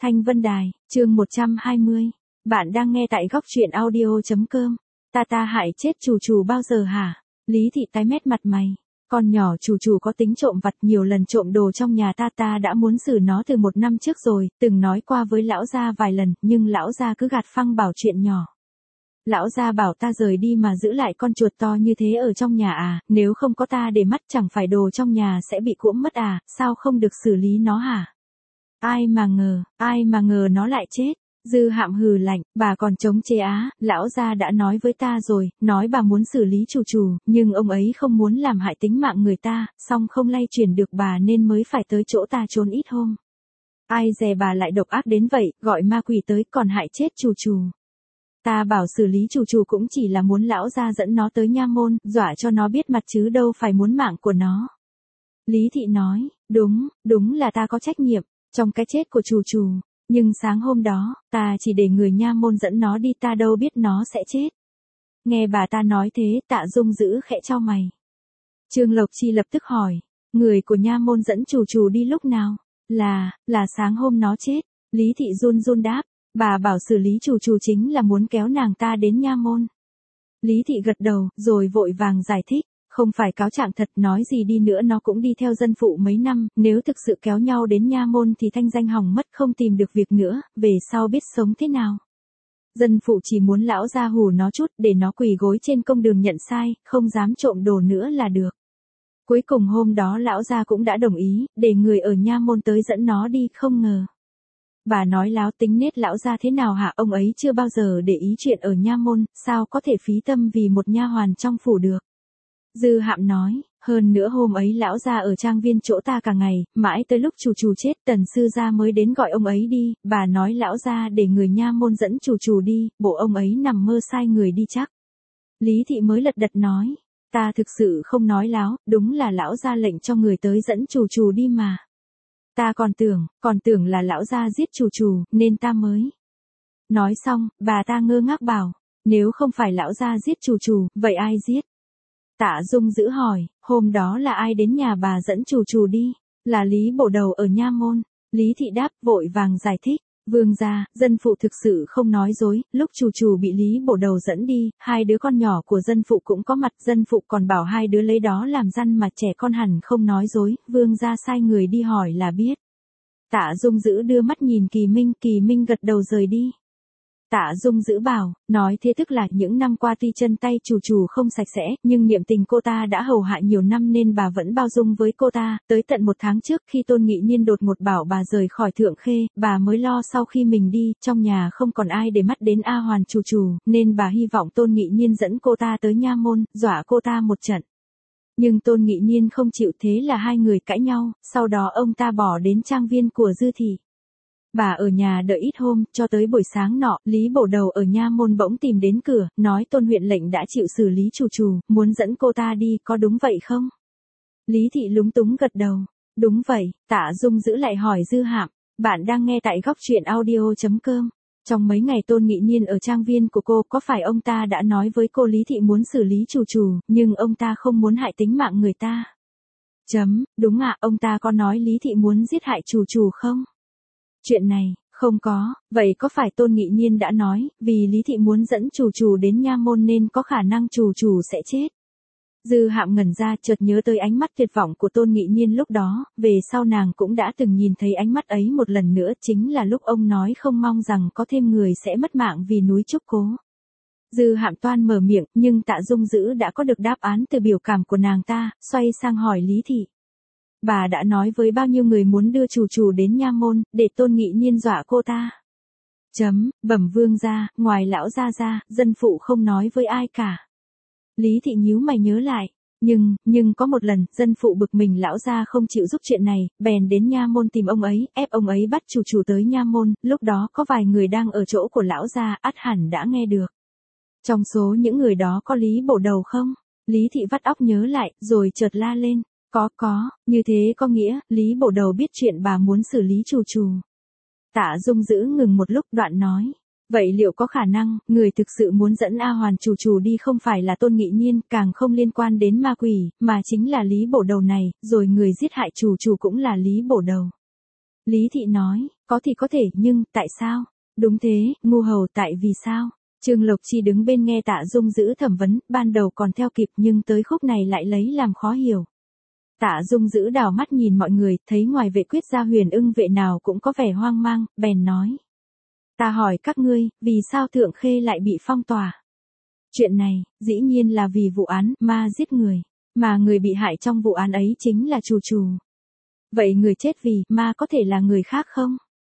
Thanh Vân Đài, chương 120. Bạn đang nghe tại góc truyện audio.com. Ta hại chết chủ bao giờ hả? Lý Thị tái mét mặt mày. Con nhỏ chủ có tính trộm vặt, nhiều lần trộm đồ trong nhà ta đã muốn xử nó từ 1 năm trước rồi, từng nói qua với lão gia vài lần, nhưng lão gia cứ gạt phăng bảo chuyện nhỏ. Lão gia bảo ta rời đi mà giữ lại con chuột to như thế ở trong nhà à, nếu không có ta để mắt chẳng phải đồ trong nhà sẽ bị cuỗm mất à, sao không được xử lý nó hả? Ai mà ngờ nó lại chết. Dư Hạm hừ lạnh, bà còn chống chế á, lão gia đã nói với ta rồi, nói bà muốn xử lý chủ, nhưng ông ấy không muốn làm hại tính mạng người ta, song không lay chuyển được bà nên mới phải tới chỗ ta trốn ít hôm. Ai dè bà lại độc ác đến vậy, gọi ma quỷ tới còn hại chết chủ. Ta bảo xử lý chủ cũng chỉ là muốn lão gia dẫn nó tới nha môn, dọa cho nó biết mặt chứ đâu phải muốn mạng của nó. Lý Thị nói, đúng là ta có trách nhiệm trong cái chết của chủ. Nhưng sáng hôm đó, ta chỉ để người nha môn dẫn nó đi, ta đâu biết nó sẽ chết. Nghe bà ta nói thế, Tạ Dung giữ khẽ chau mày. Trương Lộc Chi lập tức hỏi, người của nha môn dẫn chủ đi lúc nào? Là sáng hôm nó chết. Lý Thị run đáp, bà bảo xử lý chủ chính là muốn kéo nàng ta đến nha môn. Lý Thị gật đầu, rồi vội vàng giải thích. Không phải cáo trạng thật, nói gì đi nữa nó cũng đi theo dân phụ mấy năm, nếu thực sự kéo nhau đến nha môn thì thanh danh hỏng mất, không tìm được việc nữa, về sau biết sống thế nào. Dân phụ chỉ muốn lão gia hù nó chút để nó quỳ gối trên công đường nhận sai, không dám trộm đồ nữa là được. Cuối cùng hôm đó lão gia cũng đã đồng ý, để người ở nha môn tới dẫn nó đi, không ngờ. Bà nói láo tính nết lão gia thế nào hả? Ông ấy chưa bao giờ để ý chuyện ở nha môn, sao có thể phí tâm vì một nha hoàn trong phủ được. Dư Hạm nói, hơn nữa hôm ấy lão gia ở trang viên chỗ ta cả ngày, mãi tới lúc chủ chết Tần sư gia mới đến gọi ông ấy đi, bà nói lão gia để người nha môn dẫn chủ đi, bộ ông ấy nằm mơ sai người đi chắc. Lý Thị mới lật đật nói, ta thực sự không nói láo, đúng là lão gia lệnh cho người tới dẫn chủ đi mà. Ta còn tưởng là lão gia giết chủ, nên ta mới. Nói xong, bà ta ngơ ngác bảo, nếu không phải lão gia giết chủ, vậy ai giết? Tạ Dung giữ hỏi, hôm đó là ai đến nhà bà dẫn chủ đi? Là Lý Bổ Đầu ở nha môn. Lý Thị đáp, vội vàng giải thích. Vương gia, dân phụ thực sự không nói dối, lúc chủ bị Lý Bổ Đầu dẫn đi, 2 đứa con nhỏ của dân phụ cũng có mặt, dân phụ còn bảo 2 đứa lấy đó làm răn mà trẻ con hẳn không nói dối, vương gia sai người đi hỏi là biết. Tạ Dung giữ đưa mắt nhìn Kỳ Minh gật đầu rời đi. Tạ Dung giữ bảo, nói thế tức là những năm qua tuy chân tay chủ không sạch sẽ, nhưng niệm tình cô ta đã hầu hạ nhiều năm nên bà vẫn bao dung với cô ta, tới tận 1 tháng trước khi Tôn Nghị Nhiên đột ngột bảo bà rời khỏi Thượng Khê, bà mới lo sau khi mình đi, trong nhà không còn ai để mắt đến A Hoàn chủ, nên bà hy vọng Tôn Nghị Nhiên dẫn cô ta tới nha môn, dọa cô ta một trận. Nhưng Tôn Nghị Nhiên không chịu, thế là 2 người cãi nhau, sau đó ông ta bỏ đến trang viên của Dư Thị. Bà ở nhà đợi ít hôm, cho tới buổi sáng nọ, Lý Bổ Đầu ở nha môn bỗng tìm đến cửa, nói Tôn huyện lệnh đã chịu xử lý chủ, muốn dẫn cô ta đi, có đúng vậy không? Lý Thị lúng túng gật đầu. Đúng vậy. Tạ Dung giữ lại hỏi Dư Hạm, bạn đang nghe tại góc truyện audio.com. Trong mấy ngày Tôn Nghị Nhiên ở trang viên của cô, có phải ông ta đã nói với cô Lý Thị muốn xử lý chủ, nhưng ông ta không muốn hại tính mạng người ta? Đúng ạ, ông ta có nói Lý Thị muốn giết hại chủ không? Chuyện này, không có, vậy có phải Tôn Nghị Nhiên đã nói, vì Lý Thị muốn dẫn chủ đến nha môn nên có khả năng chủ sẽ chết? Dư Hạm ngẩn ra, chợt nhớ tới ánh mắt tuyệt vọng của Tôn Nghị Nhiên lúc đó, về sau nàng cũng đã từng nhìn thấy ánh mắt ấy một lần nữa, chính là lúc ông nói không mong rằng có thêm người sẽ mất mạng vì núi Trúc Cố. Dư Hạm toan mở miệng, nhưng Tạ Dung giữ đã có được đáp án từ biểu cảm của nàng ta, xoay sang hỏi Lý Thị. Bà đã nói với bao nhiêu người muốn đưa chủ đến nha môn, để Tôn Nghị Nhiên dọa cô ta? Bẩm vương gia, ngoài lão gia ra, dân phụ không nói với ai cả. Lý Thị nhíu mày nhớ lại, nhưng có một lần, dân phụ bực mình lão gia không chịu giúp chuyện này, bèn đến nha môn tìm ông ấy, ép ông ấy bắt chủ tới nha môn, lúc đó có vài người đang ở chỗ của lão gia, ắt hẳn đã nghe được. Trong số những người đó có Lý Bổ Đầu không? Lý Thị vắt óc nhớ lại, rồi chợt la lên. Có, như thế có nghĩa, Lý Bổ Đầu biết chuyện bà muốn xử lý chủ. Tạ Dung giữ ngừng một lúc đoạn nói, vậy liệu có khả năng, người thực sự muốn dẫn A Hoàn chủ đi không phải là Tôn Nghị Nhiên, càng không liên quan đến ma quỷ, mà chính là Lý Bổ Đầu này, rồi người giết hại chủ cũng là Lý Bổ Đầu. Lý Thị nói, Có thì có thể, nhưng, tại sao? Đúng thế, ngu hầu, tại vì sao? Trương Lộc Chi đứng bên nghe Tạ Dung Dữ thẩm vấn, ban đầu còn theo kịp nhưng tới khúc này lại lấy làm khó hiểu. Tạ Dung Dữ đảo mắt nhìn mọi người, thấy ngoài vệ quyết gia Huyền Ưng vệ nào cũng có vẻ hoang mang, bèn nói. Ta hỏi các ngươi, vì sao Thượng Khê lại bị phong tỏa? Chuyện này, dĩ nhiên là vì vụ án ma giết người, mà người bị hại trong vụ án ấy chính là Trù Trù. Vậy người chết vì ma có thể là người khác không?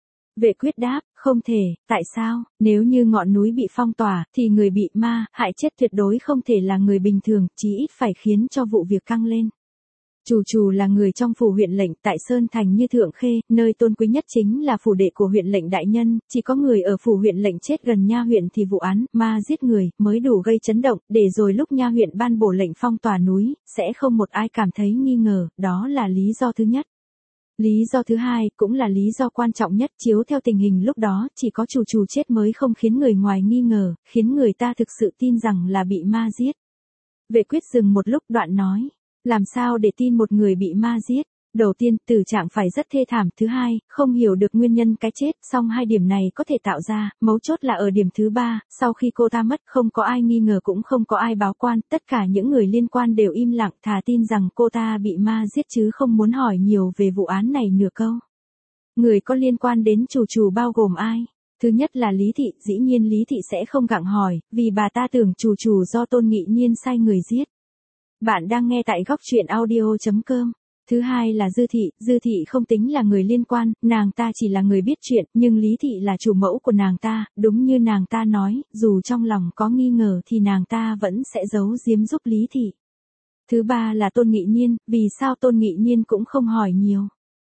Vệ quyết đáp, không thể, tại sao? Nếu như ngọn núi bị phong tỏa, thì người bị ma hại chết tuyệt đối không thể là người bình thường, chí ít phải khiến cho vụ việc căng lên. Trù Trù là người trong phủ huyện lệnh tại Sơn Thành như Thượng Khê, nơi tôn quý nhất chính là phủ đệ của huyện lệnh đại nhân, chỉ có người ở phủ huyện lệnh chết gần nha huyện thì vụ án ma giết người mới đủ gây chấn động, để rồi lúc nha huyện ban bổ lệnh phong tỏa núi, sẽ không một ai cảm thấy nghi ngờ, đó là lý do thứ nhất. Lý do thứ hai, cũng là lý do quan trọng nhất, chiếu theo tình hình lúc đó, chỉ có Trù Trù chết mới không khiến người ngoài nghi ngờ, khiến người ta thực sự tin rằng là bị ma giết. Vệ quyết dừng một lúc đoạn nói. Làm sao để tin một người bị ma giết? Đầu tiên, tử trạng phải rất thê thảm. Thứ hai, không hiểu được nguyên nhân cái chết. Song hai điểm này có thể tạo ra, mấu chốt là ở điểm thứ ba, sau khi cô ta mất không có ai nghi ngờ cũng không có ai báo quan. Tất cả những người liên quan đều im lặng thà tin rằng cô ta bị ma giết chứ không muốn hỏi nhiều về vụ án này nửa câu. Người có liên quan đến Trù Trù bao gồm ai? Thứ nhất là Lý Thị, dĩ nhiên Lý Thị sẽ không gặng hỏi, vì bà ta tưởng Trù Trù do Tôn Nghị Nhiên sai người giết. Bạn đang nghe tại góc truyện audio.com. Thứ hai là Dư Thị không tính là người liên quan, nàng ta chỉ là người biết chuyện, nhưng Lý Thị là chủ mẫu của nàng ta, đúng như nàng ta nói, dù trong lòng có nghi ngờ thì nàng ta vẫn sẽ giấu giếm giúp Lý Thị. Thứ ba là Tôn Nghị Nhiên, vì sao Tôn Nghị Nhiên cũng không hỏi nhiều?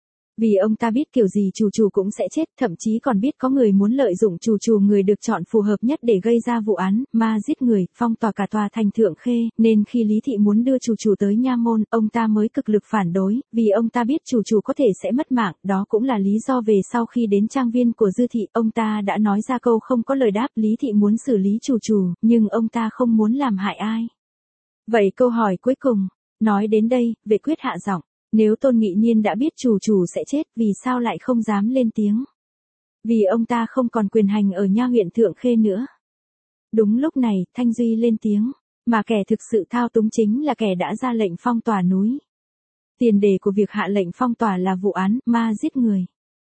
Vì ông ta biết kiểu gì Trù Trù cũng sẽ chết, thậm chí còn biết có người muốn lợi dụng Trù Trù, người được chọn phù hợp nhất để gây ra vụ án ma giết người, phong tỏa cả tòa thành Thượng Khê, nên khi Lý Thị muốn đưa Trù Trù tới nha môn, ông ta mới cực lực phản đối, vì ông ta biết Trù Trù có thể sẽ mất mạng, đó cũng là lý do về sau khi đến trang viên của Dư Thị, ông ta đã nói ra câu không có lời đáp. Lý Thị muốn xử lý Trù Trù, nhưng ông ta không muốn làm hại ai. Vậy câu hỏi cuối cùng, nói đến đây, vệ quyết hạ giọng. Nếu Tôn Nghị Nhiên đã biết Trù Trù sẽ chết, vì sao lại không dám lên tiếng? Vì ông ta không còn quyền hành ở nha huyện Thượng Khê nữa. Đúng lúc này, Thanh Duy lên tiếng, mà kẻ thực sự thao túng chính là kẻ đã ra lệnh phong tỏa núi. Tiền đề của việc hạ lệnh phong tỏa là vụ án ma giết người.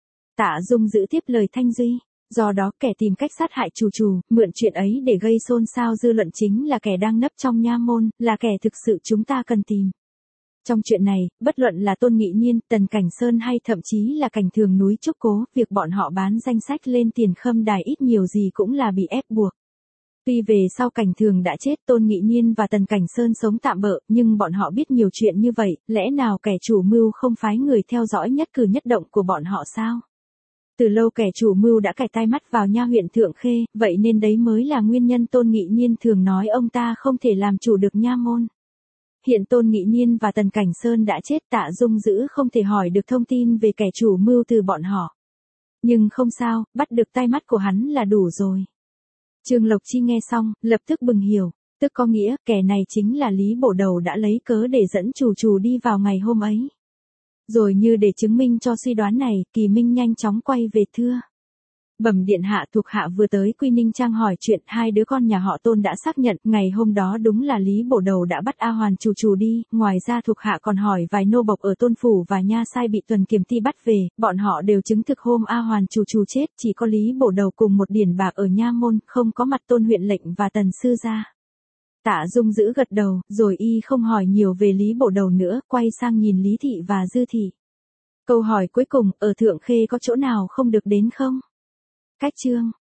Tạ Dung giữ tiếp lời Thanh Duy, do đó kẻ tìm cách sát hại Trù Trù, mượn chuyện ấy để gây xôn xao dư luận chính là kẻ đang nấp trong nha môn, là kẻ thực sự chúng ta cần tìm. Trong chuyện này, bất luận là Tôn Nghị Nhiên, Tần Cảnh Sơn hay thậm chí là Cảnh Thường núi Trúc Cố, việc bọn họ bán danh sách lên tiền khâm đài ít nhiều gì cũng là bị ép buộc. Tuy về sau Cảnh Thường đã chết, Tôn Nghị Nhiên và Tần Cảnh Sơn sống tạm bợ, nhưng bọn họ biết nhiều chuyện như vậy, lẽ nào kẻ chủ mưu không phái người theo dõi nhất cử nhất động của bọn họ sao? Từ lâu kẻ chủ mưu đã cài tai mắt vào nha huyện Thượng Khê, vậy nên đấy mới là nguyên nhân Tôn Nghị Nhiên thường nói ông ta không thể làm chủ được nha môn. Hiện Tôn Nghị Nhiên và Tần Cảnh Sơn đã chết, Tạ Dung giữ không thể hỏi được thông tin về kẻ chủ mưu từ bọn họ. Nhưng không sao, bắt được tai mắt của hắn là đủ rồi. Trương Lộc Chi nghe xong, lập tức bừng hiểu, tức có nghĩa, kẻ này chính là Lý Bổ Đầu đã lấy cớ để dẫn Trù Trù đi vào ngày hôm ấy. Rồi như để chứng minh cho suy đoán này, Kỳ Minh nhanh chóng quay về thưa. Bẩm điện hạ, thuộc hạ vừa tới Quy Ninh Trang hỏi chuyện, hai đứa con nhà họ Tôn đã xác nhận, ngày hôm đó đúng là Lý Bổ Đầu đã bắt A Hoàn Trù Trù đi, ngoài ra thuộc hạ còn hỏi vài nô bộc ở Tôn Phủ và Nha Sai bị Tuần Kiểm Ty bắt về, bọn họ đều chứng thực hôm A Hoàn Trù Trù chết, chỉ có Lý Bổ Đầu cùng một điển bạc ở nha môn, không có mặt Tôn huyện lệnh và Tần sư gia. Tạ Dung giữ gật đầu, rồi y không hỏi nhiều về Lý Bổ Đầu nữa, quay sang nhìn Lý Thị và Dư Thị. Câu hỏi cuối cùng, ở Thượng Khê có chỗ nào không được đến không? Cách chương